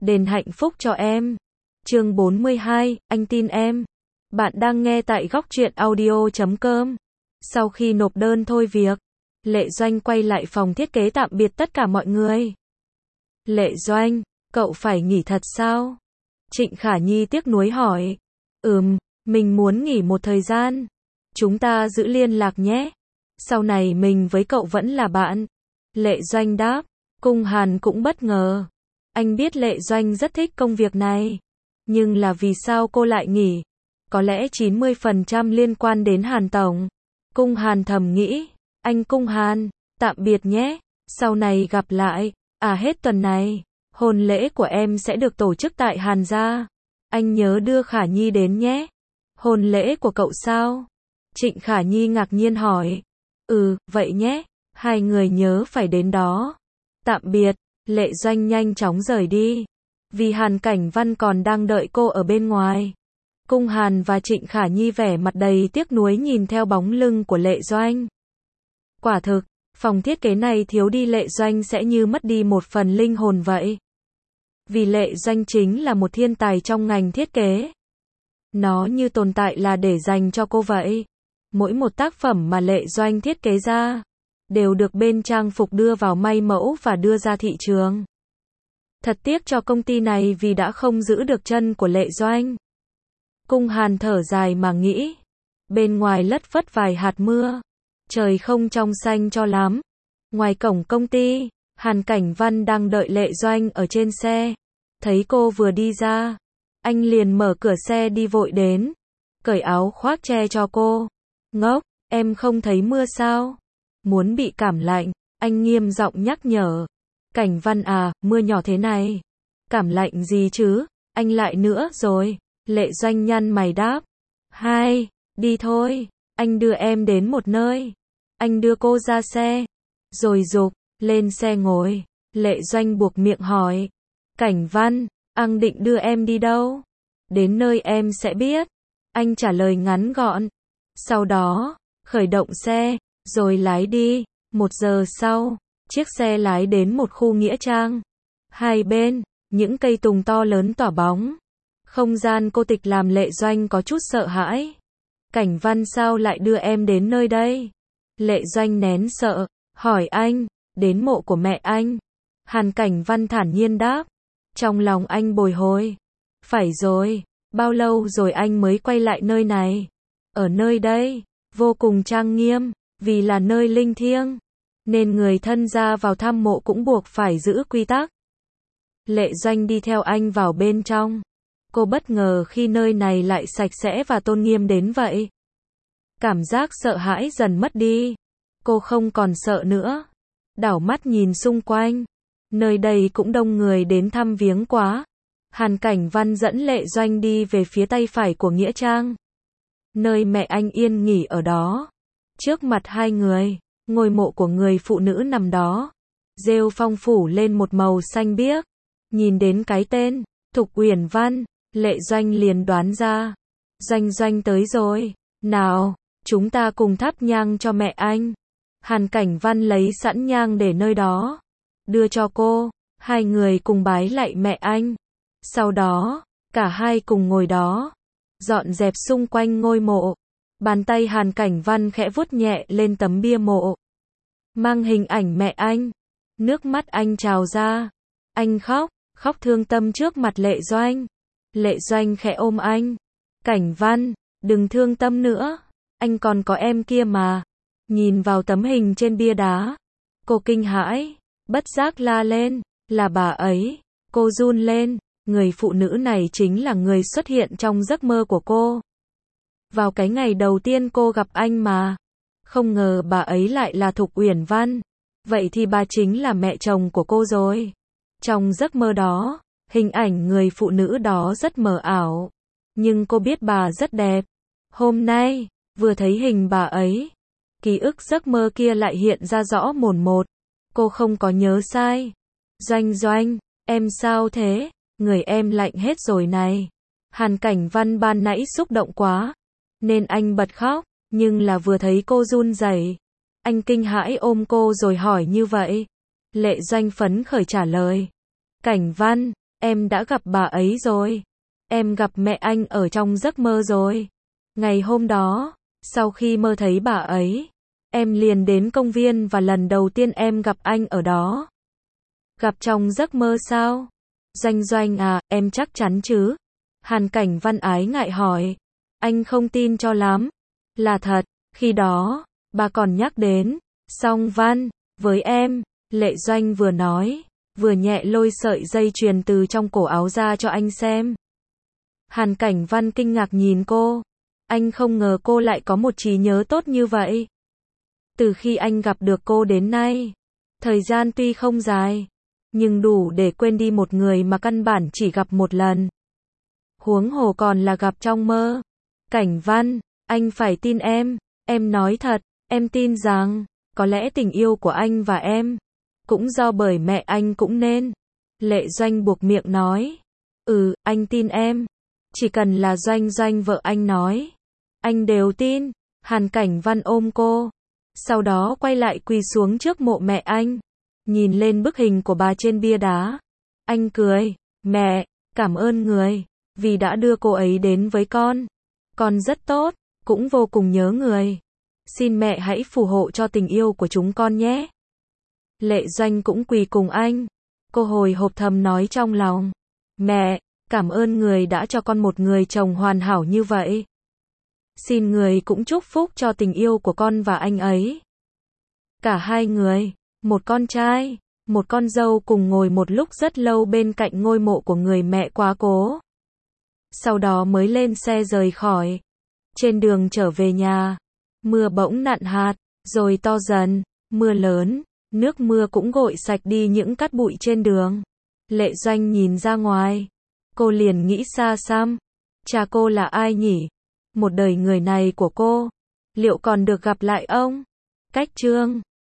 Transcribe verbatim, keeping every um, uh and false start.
đền hạnh phúc cho em. Chương bốn mươi hai, anh tin em. Bạn đang nghe tại góc truyện audio chấm com. Sau khi nộp đơn thôi việc, Lệ Doanh quay lại phòng thiết kế tạm biệt tất cả mọi người. Lệ Doanh, cậu phải nghỉ thật sao? Trịnh Khả Nhi tiếc nuối hỏi. Ừm, mình muốn nghỉ một thời gian. Chúng ta giữ liên lạc nhé. Sau này mình với cậu vẫn là bạn. Lệ Doanh đáp. Cung Hàn cũng bất ngờ. Anh biết Lệ Doanh rất thích công việc này. Nhưng là vì sao cô lại nghỉ? Có lẽ chín mươi phần trăm liên quan đến Hàn Tổng. Cung Hàn thầm nghĩ. Anh Cung Hàn, tạm biệt nhé. Sau này gặp lại. À hết tuần này, hôn lễ của em sẽ được tổ chức tại Hàn gia. Anh nhớ đưa Khả Nhi đến nhé. Hôn lễ của cậu sao? Trịnh Khả Nhi ngạc nhiên hỏi. Ừ, vậy nhé. Hai người nhớ phải đến đó. Tạm biệt. Lệ Doanh nhanh chóng rời đi. Vì Hàn Cảnh Văn còn đang đợi cô ở bên ngoài. Cung Hàn và Trịnh Khả Nhi vẻ mặt đầy tiếc nuối nhìn theo bóng lưng của Lệ Doanh. Quả thực, phòng thiết kế này thiếu đi Lệ Doanh sẽ như mất đi một phần linh hồn vậy. Vì Lệ Doanh chính là một thiên tài trong ngành thiết kế. Nó như tồn tại là để dành cho cô vậy. Mỗi một tác phẩm mà Lệ Doanh thiết kế ra, đều được bên trang phục đưa vào may mẫu và đưa ra thị trường. Thật tiếc cho công ty này vì đã không giữ được chân của Lệ Doanh. Cung Hàn thở dài mà nghĩ. Bên ngoài lất phất vài hạt mưa. Trời không trong xanh cho lắm. Ngoài cổng công ty, Hàn Cảnh Văn đang đợi Lệ Doanh ở trên xe. Thấy cô vừa đi ra, anh liền mở cửa xe đi vội đến. Cởi áo khoác che cho cô. Ngốc, em không thấy mưa sao? Muốn bị cảm lạnh, anh nghiêm giọng nhắc nhở. Cảnh Văn à, mưa nhỏ thế này. Cảm lạnh gì chứ, anh lại nữa rồi. Lệ Doanh nhăn mày đáp. Hai, đi thôi, anh đưa em đến một nơi. Anh đưa cô ra xe. Rồi giục, lên xe ngồi. Lệ Doanh buộc miệng hỏi. Cảnh Văn, anh định đưa em đi đâu? Đến nơi em sẽ biết. Anh trả lời ngắn gọn. Sau đó, khởi động xe, rồi lái đi. Một giờ sau, chiếc xe lái đến một khu nghĩa trang. Hai bên, những cây tùng to lớn tỏa bóng. Không gian cô tịch làm Lệ Doanh có chút sợ hãi. Cảnh Văn sao lại đưa em đến nơi đây? Lệ Doanh nén sợ, hỏi anh, đến mộ của mẹ anh. Hàn Cảnh Văn thản nhiên đáp. Trong lòng anh bồi hồi. Phải rồi, bao lâu rồi anh mới quay lại nơi này? Ở nơi đây, vô cùng trang nghiêm, vì là nơi linh thiêng. Nên người thân ra vào thăm mộ cũng buộc phải giữ quy tắc. Lệ Doanh đi theo anh vào bên trong. Cô bất ngờ khi nơi này lại sạch sẽ và tôn nghiêm đến vậy. Cảm giác sợ hãi dần mất đi. Cô không còn sợ nữa. Đảo mắt nhìn xung quanh. Nơi đây cũng đông người đến thăm viếng quá. Hàn Cảnh Văn dẫn Lệ Doanh đi về phía tay phải của nghĩa trang. Nơi mẹ anh yên nghỉ ở đó. Trước mặt hai người, ngôi mộ của người phụ nữ nằm đó. Rêu phong phủ lên một màu xanh biếc. Nhìn đến cái tên, Thục Uyển Văn, Lệ Doanh liền đoán ra. Doanh Doanh tới rồi. Nào, chúng ta cùng thắp nhang cho mẹ anh. Hàn Cảnh Văn lấy sẵn nhang để nơi đó. Đưa cho cô. Hai người cùng bái lạy mẹ anh. Sau đó, cả hai cùng ngồi đó. Dọn dẹp xung quanh ngôi mộ. Bàn tay Hàn Cảnh Văn khẽ vuốt nhẹ lên tấm bia mộ. Mang hình ảnh mẹ anh. Nước mắt anh trào ra. Anh khóc, khóc thương tâm trước mặt Lệ Doanh. Lệ Doanh khẽ ôm anh. Cảnh Văn, đừng thương tâm nữa. Anh còn có em kia mà. Nhìn vào tấm hình trên bia đá. Cô kinh hãi, bất giác la lên. Là bà ấy. Cô run lên. Người phụ nữ này chính là người xuất hiện trong giấc mơ của cô. Vào cái ngày đầu tiên cô gặp anh mà. Không ngờ bà ấy lại là Thục Uyển Văn. Vậy thì bà chính là mẹ chồng của cô rồi. Trong giấc mơ đó, hình ảnh người phụ nữ đó rất mờ ảo. Nhưng cô biết bà rất đẹp. Hôm nay, vừa thấy hình bà ấy, ký ức giấc mơ kia lại hiện ra rõ mồn một. Cô không có nhớ sai. Doanh Doanh, em sao thế? Người em lạnh hết rồi này. Hàn Cảnh Văn ban nãy xúc động quá, nên anh bật khóc, nhưng là vừa thấy cô run rẩy, anh kinh hãi ôm cô rồi hỏi như vậy. Lệ Doanh phấn khởi trả lời. Cảnh Văn, em đã gặp bà ấy rồi. Em gặp mẹ anh ở trong giấc mơ rồi. Ngày hôm đó, sau khi mơ thấy bà ấy, em liền đến công viên và lần đầu tiên em gặp anh ở đó. Gặp trong giấc mơ sao? Doanh Doanh à, em chắc chắn chứ? Hàn Cảnh Văn ái ngại hỏi. Anh không tin cho lắm. Là thật, khi đó, bà còn nhắc đến Song Văn với em. Lệ Doanh vừa nói, vừa nhẹ lôi sợi dây chuyền từ trong cổ áo ra cho anh xem. Hàn Cảnh Văn kinh ngạc nhìn cô. Anh không ngờ cô lại có một trí nhớ tốt như vậy. Từ khi anh gặp được cô đến nay, thời gian tuy không dài, nhưng đủ để quên đi một người mà căn bản chỉ gặp một lần. Huống hồ còn là gặp trong mơ. Cảnh Văn, anh phải tin em, em nói thật, em tin rằng, có lẽ tình yêu của anh và em, cũng do bởi mẹ anh cũng nên. Lệ Doanh buộc miệng nói. Ừ, anh tin em. Chỉ cần là Doanh Doanh vợ anh nói, anh đều tin. Hàn Cảnh Văn ôm cô, sau đó quay lại quỳ xuống trước mộ mẹ anh, nhìn lên bức hình của bà trên bia đá. Anh cười, mẹ, cảm ơn người, vì đã đưa cô ấy đến với con. Con rất tốt, cũng vô cùng nhớ người. Xin mẹ hãy phù hộ cho tình yêu của chúng con nhé. Lệ Doanh cũng quỳ cùng anh. Cô hồi hộp thầm nói trong lòng. Mẹ, cảm ơn người đã cho con một người chồng hoàn hảo như vậy. Xin người cũng chúc phúc cho tình yêu của con và anh ấy. Cả hai người, một con trai, một con dâu cùng ngồi một lúc rất lâu bên cạnh ngôi mộ của người mẹ quá cố. Sau đó mới lên xe rời khỏi. Trên đường trở về nhà, mưa bỗng nặn hạt, rồi to dần, mưa lớn, nước mưa cũng gội sạch đi những cát bụi trên đường. Lệ Doanh nhìn ra ngoài, cô liền nghĩ xa xăm, cha cô là ai nhỉ? Một đời người này của cô, liệu còn được gặp lại ông? Cách chương